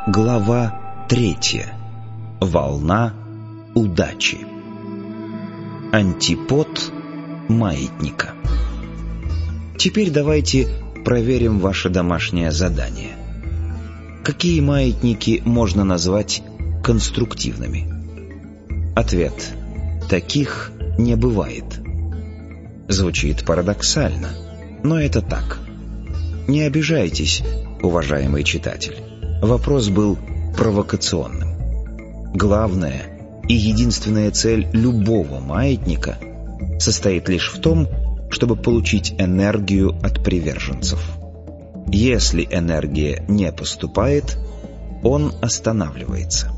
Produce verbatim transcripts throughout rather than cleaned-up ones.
Глава третья. Волна удачи. Антипод маятника. Теперь давайте проверим ваше домашнее задание. Какие маятники можно назвать конструктивными? Ответ: таких не бывает. Звучит парадоксально, но это так. Не обижайтесь, уважаемый читатель. Вопрос был провокационным. Главная и единственная цель любого маятника состоит лишь в том, чтобы получить энергию от приверженцев. Если энергия не поступает, он останавливается.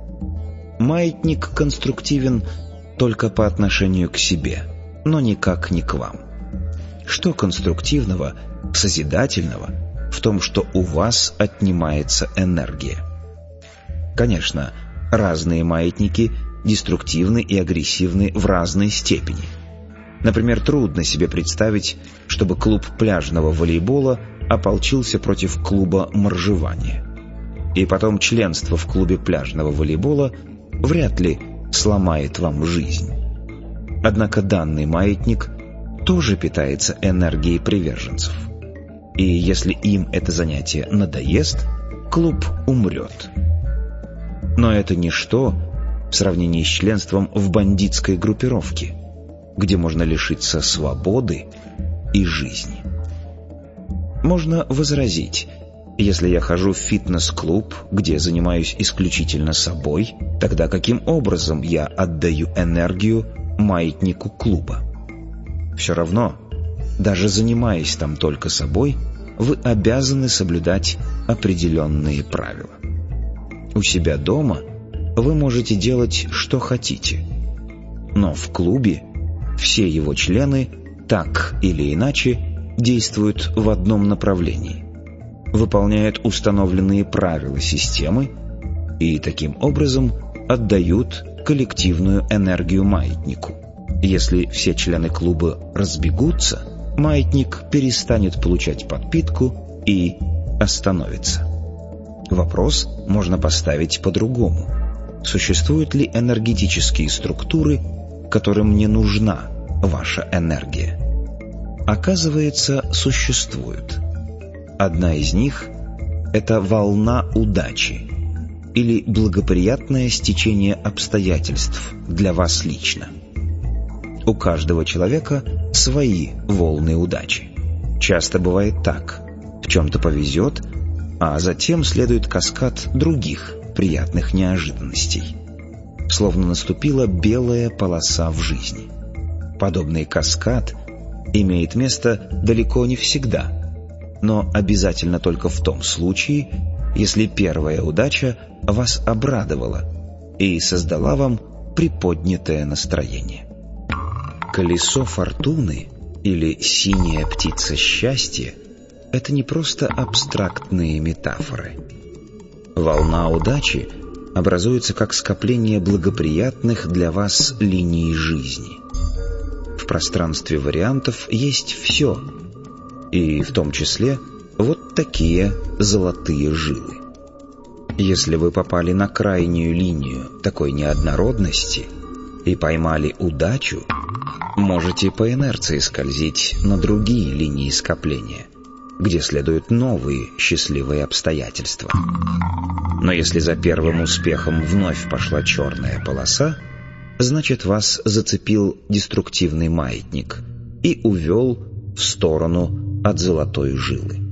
Маятник конструктивен только по отношению к себе, но никак не к вам. Что конструктивного, созидательного в том, что у вас отнимается энергия? Конечно, разные маятники деструктивны и агрессивны в разной степени. Например, трудно себе представить, чтобы клуб пляжного волейбола ополчился против клуба моржевания. И потом членство в клубе пляжного волейбола вряд ли сломает вам жизнь. Однако данный маятник тоже питается энергией приверженцев. И если им это занятие надоест, клуб умрет. Но это ничто в сравнении с членством в бандитской группировке, где можно лишиться свободы и жизни. Можно возразить: если я хожу в фитнес-клуб, где занимаюсь исключительно собой, тогда каким образом я отдаю энергию маятнику клуба? Все равно, даже занимаясь там только собой, вы обязаны соблюдать определенные правила. У себя дома вы можете делать, что хотите, но в клубе все его члены так или иначе действуют в одном направлении, выполняют установленные правила системы и таким образом отдают коллективную энергию маятнику. Если все члены клуба разбегутся, маятник перестанет получать подпитку и остановится. Вопрос можно поставить по-другому. Существуют ли энергетические структуры, которым не нужна ваша энергия? Оказывается, существуют. Одна из них – это волна удачи или благоприятное стечение обстоятельств для вас лично. У каждого человека свои волны удачи. Часто бывает так: в чем-то повезет, а затем следует каскад других приятных неожиданностей. Словно наступила белая полоса в жизни. Подобный каскад имеет место далеко не всегда, но обязательно только в том случае, если первая удача вас обрадовала и создала вам приподнятое настроение. Колесо фортуны или синяя птица счастья – это не просто абстрактные метафоры. Волна удачи образуется как скопление благоприятных для вас линий жизни. В пространстве вариантов есть все, и в том числе вот такие золотые жилы. Если вы попали на крайнюю линию такой неоднородности и поймали удачу, можете по инерции скользить на другие линии скопления, где следуют новые счастливые обстоятельства. Но если за первым успехом вновь пошла черная полоса, значит, вас зацепил деструктивный маятник и увел в сторону от золотой жилы.